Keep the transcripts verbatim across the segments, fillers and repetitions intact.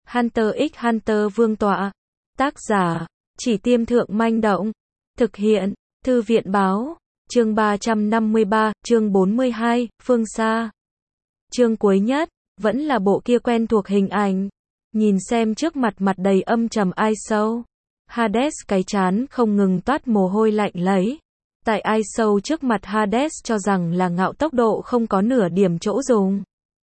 Hunter x Hunter Vương tọa. Tác giả, Chỉ Tiêm Thượng Manh Động. Thực hiện, Thư viện Báo. Chương ba trăm năm mươi ba, chương bốn mươi hai, Phương xa. Chương cuối nhất, vẫn là bộ kia quen thuộc hình ảnh. Nhìn xem trước mặt mặt đầy âm trầm ai sâu. Hades cái chán không ngừng toát mồ hôi lạnh lấy. Tại ai sâu trước mặt Hades cho rằng là ngạo tốc độ không có nửa điểm chỗ dùng.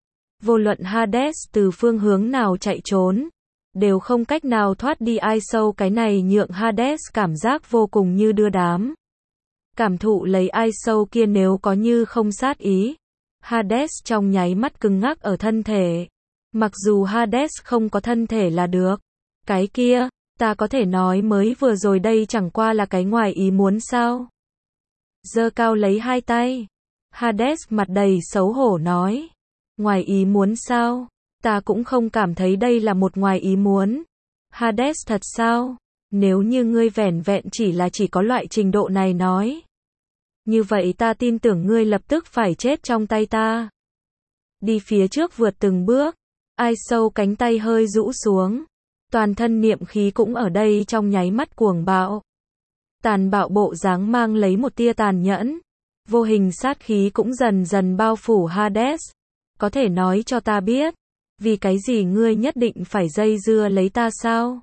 Vô luận Hades từ phương hướng nào chạy trốn, đều không cách nào thoát đi ai sâu, cái này nhượng Hades cảm giác vô cùng như đưa đám. Cảm thụ lấy ai sâu kia nếu có như không sát ý. Hades trong nháy mắt cứng ngắc ở thân thể. Mặc dù Hades không có thân thể là được. Cái kia, ta có thể nói mới vừa rồi đây chẳng qua là cái ngoài ý muốn sao? Giơ cao lấy hai tay. Hades mặt đầy xấu hổ nói. Ngoài ý muốn sao? Ta cũng không cảm thấy đây là một ngoài ý muốn. Hades thật sao? Nếu như ngươi vẻn vẹn chỉ là chỉ có loại trình độ này nói. Như vậy ta tin tưởng ngươi lập tức phải chết trong tay ta. Đi phía trước vượt từng bước. Ai sâu cánh tay hơi rũ xuống. Toàn thân niệm khí cũng ở đây trong nháy mắt cuồng bạo. Tàn bạo bộ dáng mang lấy một tia tàn nhẫn. Vô hình sát khí cũng dần dần bao phủ Hades. Có thể nói cho ta biết, vì cái gì ngươi nhất định phải dây dưa lấy ta sao?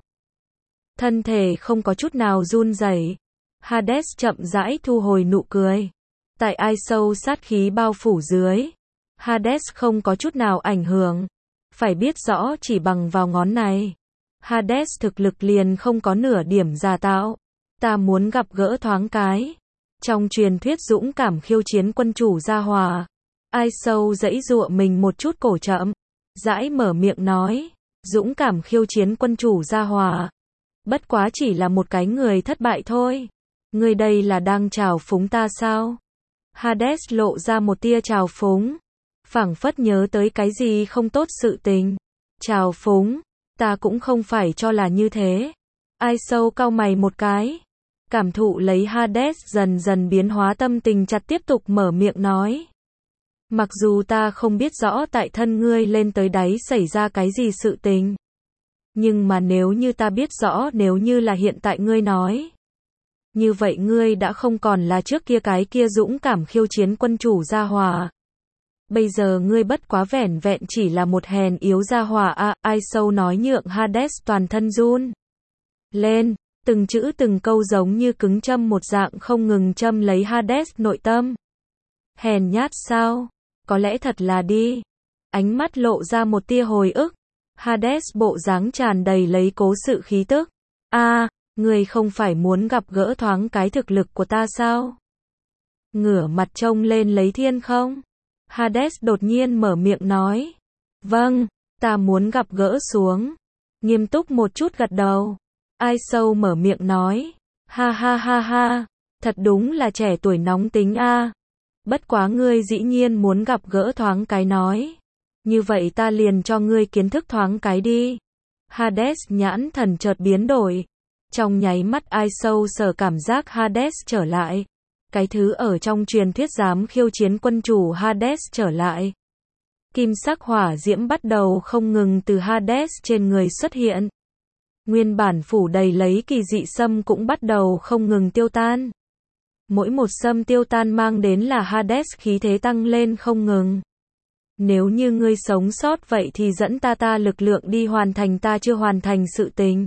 Thân thể không có chút nào run rẩy. Hades chậm rãi thu hồi nụ cười. Tại ai sâu sát khí bao phủ dưới, Hades không có chút nào ảnh hưởng. Phải biết rõ chỉ bằng vào ngón này, Hades thực lực liền không có nửa điểm giả tạo. Ta muốn gặp gỡ thoáng cái. Trong truyền thuyết dũng cảm khiêu chiến quân chủ gia hòa. Ai sâu giãy giụa mình một chút cổ chậm. Dãi mở miệng nói. Dũng cảm khiêu chiến quân chủ gia hòa. Bất quá chỉ là một cái người thất bại thôi. Ngươi đây là đang trào phúng ta sao? Hades lộ ra một tia trào phúng. Phảng phất nhớ tới cái gì không tốt sự tình. Trào phúng. Ta cũng không phải cho là như thế. Ai sâu cau mày một cái. Cảm thụ lấy Hades dần dần biến hóa tâm tình chặt tiếp tục mở miệng nói. Mặc dù ta không biết rõ tại thân ngươi lên tới đáy xảy ra cái gì sự tình. Nhưng mà nếu như ta biết rõ nếu như là hiện tại ngươi nói. Như vậy ngươi đã không còn là trước kia cái kia dũng cảm khiêu chiến quân chủ gia hòa. Bây giờ ngươi bất quá vẻn vẹn chỉ là một hèn yếu gia hòa à, ai sâu nói nhượng Hades toàn thân run lên. Từng chữ từng câu giống như cứng châm một dạng không ngừng châm lấy Hades nội tâm. Hèn nhát sao? Có lẽ thật là đi. Ánh mắt lộ ra một tia hồi ức. Hades bộ dáng tràn đầy lấy cố sự khí tức. A, à, ngươi không phải muốn gặp gỡ thoáng cái thực lực của ta sao? Ngửa mặt trông lên lấy thiên không? Hades đột nhiên mở miệng nói. Vâng, ta muốn gặp gỡ xuống. Nghiêm túc một chút gật đầu. Ai sâu mở miệng nói. Ha ha ha ha, thật đúng là trẻ tuổi nóng tính a. À. Bất quá ngươi dĩ nhiên muốn gặp gỡ thoáng cái nói. Như vậy ta liền cho ngươi kiến thức thoáng cái đi. Hades nhãn thần chợt biến đổi. Trong nháy mắt ai sâu sở cảm giác Hades trở lại. Cái thứ ở trong truyền thuyết dám khiêu chiến quân chủ Hades trở lại. Kim sắc hỏa diễm bắt đầu không ngừng từ Hades trên người xuất hiện. Nguyên bản phủ đầy lấy kỳ dị sâm cũng bắt đầu không ngừng tiêu tan. Mỗi một sâm tiêu tan mang đến là Hades khí thế tăng lên không ngừng. Nếu như ngươi sống sót vậy thì dẫn ta ta lực lượng đi hoàn thành ta chưa hoàn thành sự tình.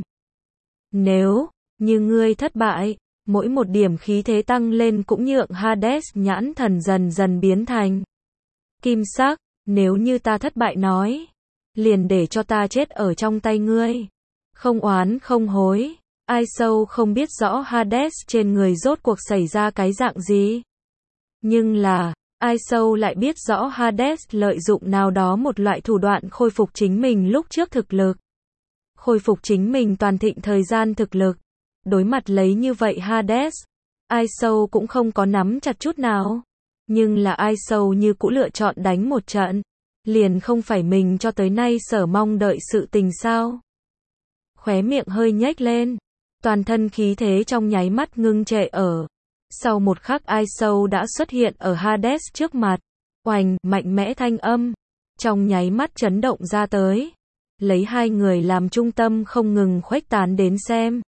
Nếu như ngươi thất bại, mỗi một điểm khí thế tăng lên cũng nhượng Hades nhãn thần dần dần biến thành kim sắc. Nếu như ta thất bại nói, liền để cho ta chết ở trong tay ngươi. Không oán không hối. Ai sâu không biết rõ Hades trên người rốt cuộc xảy ra cái dạng gì. Nhưng là, ai sâu lại biết rõ Hades lợi dụng nào đó một loại thủ đoạn khôi phục chính mình lúc trước thực lực. Khôi phục chính mình toàn thịnh thời gian thực lực. Đối mặt lấy như vậy Hades, ai sâu cũng không có nắm chặt chút nào. Nhưng là ai sâu như cũ lựa chọn đánh một trận. Liền không phải mình cho tới nay sở mong đợi sự tình sao. Khóe miệng hơi nhếch lên. Toàn thân khí thế trong nháy mắt ngưng trệ ở. Sau một khắc ai sâu đã xuất hiện ở Hades trước mặt. Oành, mạnh mẽ thanh âm. Trong nháy mắt chấn động ra tới. lấy hai người làm trung tâm không ngừng khuếch tán đến xem.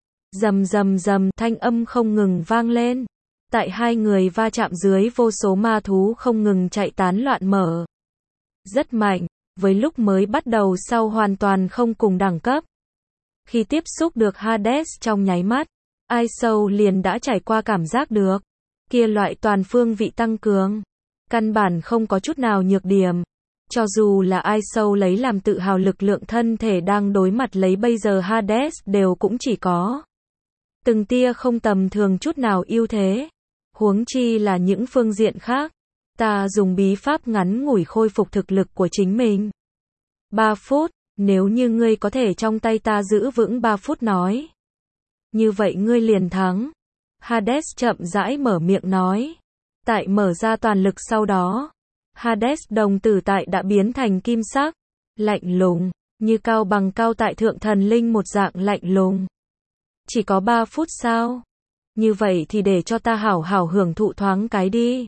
Rầm rầm rầm, thanh âm không ngừng vang lên. Tại hai người va chạm dưới, vô số ma thú không ngừng chạy tán loạn mở. Rất mạnh, với lúc mới bắt đầu sau hoàn toàn không cùng đẳng cấp. Khi tiếp xúc được Hades trong nháy mắt, Ai Sâu liền đã trải qua cảm giác được kia loại toàn phương vị tăng cường, căn bản không có chút nào nhược điểm. Cho dù là Ai Sâu lấy làm tự hào lực lượng thân thể đang đối mặt lấy bây giờ Hades đều cũng chỉ có từng tia không tầm thường chút nào ưu thế. Huống chi là những phương diện khác. Ta dùng bí pháp ngắn ngủi khôi phục thực lực của chính mình. ba phút, nếu như ngươi có thể trong tay ta giữ vững ba phút nói. Như vậy ngươi liền thắng. Hades chậm rãi mở miệng nói. Tại mở ra toàn lực sau đó, Hades đồng tử tại đã biến thành kim sắc, lạnh lùng, như cao bằng cao tại thượng thần linh một dạng lạnh lùng. Chỉ có ba phút sao? Như vậy thì để cho ta hảo hảo hưởng thụ thoáng cái đi.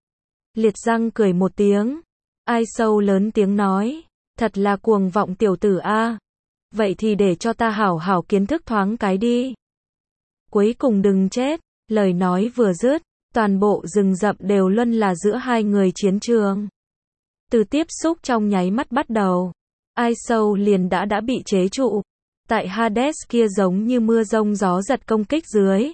Liệt răng cười một tiếng. Ai Sâu lớn tiếng nói. Thật là cuồng vọng tiểu tử a. Vậy thì để cho ta hảo hảo kiến thức thoáng cái đi. Cuối cùng đừng chết. Lời nói vừa dứt, toàn bộ rừng rậm đều luân là giữa hai người chiến trường. Từ tiếp xúc trong nháy mắt bắt đầu, Ai Sâu liền đã đã bị chế trụ. Tại Hades kia giống như mưa rông gió giật công kích dưới.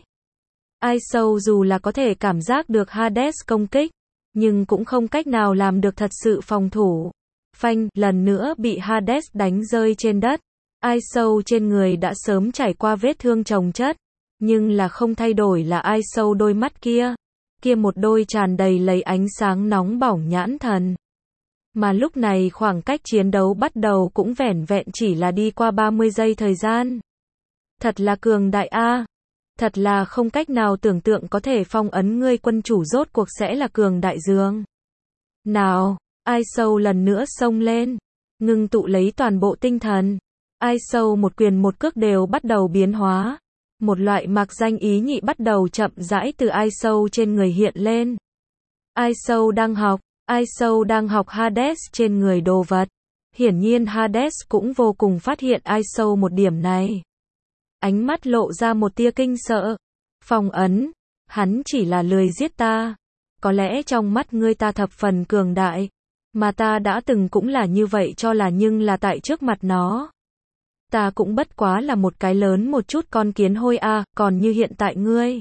Ai Sâu dù là có thể cảm giác được Hades công kích, nhưng cũng không cách nào làm được thật sự phòng thủ. Phanh, lần nữa bị Hades đánh rơi trên đất. Ai Sâu trên người đã sớm trải qua vết thương chồng chất, nhưng là không thay đổi là Ai Sâu đôi mắt kia. Kia một đôi tràn đầy lấy ánh sáng nóng bỏng nhãn thần. Mà lúc này khoảng cách chiến đấu bắt đầu cũng vẻn vẹn chỉ là đi qua ba mươi giây thời gian. Thật là cường đại a. Thật là không cách nào tưởng tượng có thể phong ấn ngươi quân chủ rốt cuộc sẽ là cường đại dương. Nào, Ai Sâu lần nữa xông lên, ngưng tụ lấy toàn bộ tinh thần. Ai Sâu một quyền một cước đều bắt đầu biến hóa. Một loại mạc danh ý nhị bắt đầu chậm rãi từ Ai Sâu trên người hiện lên. Ai Sâu đang học, Ai Sâu đang học Hades trên người đồ vật. Hiển nhiên Hades cũng vô cùng phát hiện Ai Sâu một điểm này. Ánh mắt lộ ra một tia kinh sợ. Phong ấn, hắn chỉ là lười giết ta. Có lẽ trong mắt ngươi ta thập phần cường đại, mà ta đã từng cũng là như vậy cho là, nhưng là tại trước mặt nó, ta cũng bất quá là một cái lớn một chút con kiến hôi a, à, còn như hiện tại ngươi,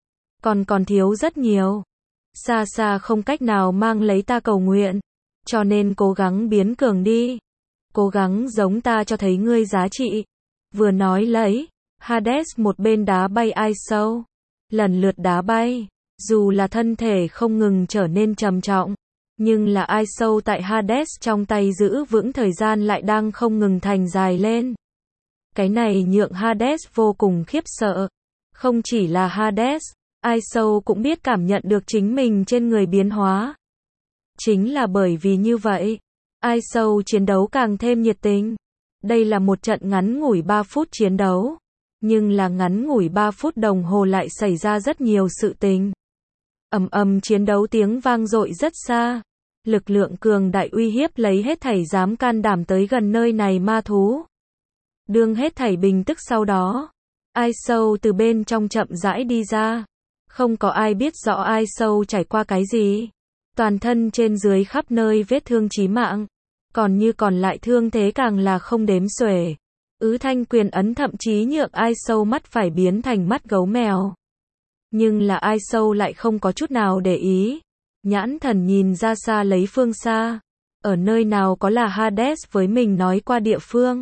còn còn thiếu rất nhiều. Xa xa không cách nào mang lấy ta cầu nguyện, cho nên cố gắng biến cường đi. Cố gắng giống ta cho thấy ngươi giá trị. Vừa nói lấy, Hades một bên đá bay Ai Sâu, lần lượt đá bay, dù là thân thể không ngừng trở nên trầm trọng, nhưng là Ai Sâu tại Hades trong tay giữ vững thời gian lại đang không ngừng thành dài lên. Cái này nhượng Hades vô cùng khiếp sợ. Không chỉ là Hades, Ai Sâu cũng biết cảm nhận được chính mình trên người biến hóa. Chính là bởi vì như vậy, Ai Sâu chiến đấu càng thêm nhiệt tình. Đây là một trận ngắn ngủi ba phút chiến đấu, nhưng là ngắn ngủi ba phút đồng hồ lại xảy ra rất nhiều sự tình. Ầm ầm chiến đấu tiếng vang dội rất xa. Lực lượng cường đại uy hiếp lấy hết thảy dám can đảm tới gần nơi này ma thú. Đương hết thảy bình tức sau đó, Ai Sâu từ bên trong chậm rãi đi ra. Không có ai biết rõ Ai Sâu trải qua cái gì. Toàn thân trên dưới khắp nơi vết thương chí mạng. Còn như còn lại thương thế càng là không đếm xuể. Ứ thanh quyền ấn thậm chí nhượng Ai Sâu mắt phải biến thành mắt gấu mèo. Nhưng là Ai Sâu lại không có chút nào để ý. Nhãn thần nhìn ra xa lấy phương xa. Ở nơi nào có là Hades với mình nói qua địa phương.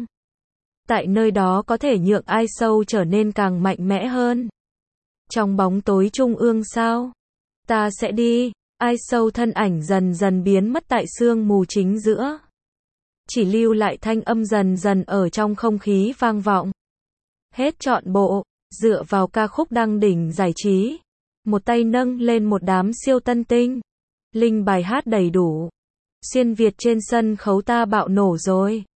Tại nơi đó có thể nhượng Ai Sâu trở nên càng mạnh mẽ hơn. Trong bóng tối trung ương sao? Ta sẽ đi. Ai Sâu thân ảnh dần dần biến mất tại sương mù chính giữa. Chỉ lưu lại thanh âm dần dần ở trong không khí vang vọng. Hết trọn bộ, dựa vào ca khúc đăng đỉnh giải trí. Một tay nâng lên một đám siêu tân tinh. Linh bài hát đầy đủ. Xuyên Việt trên sân khấu ta bạo nổ rồi.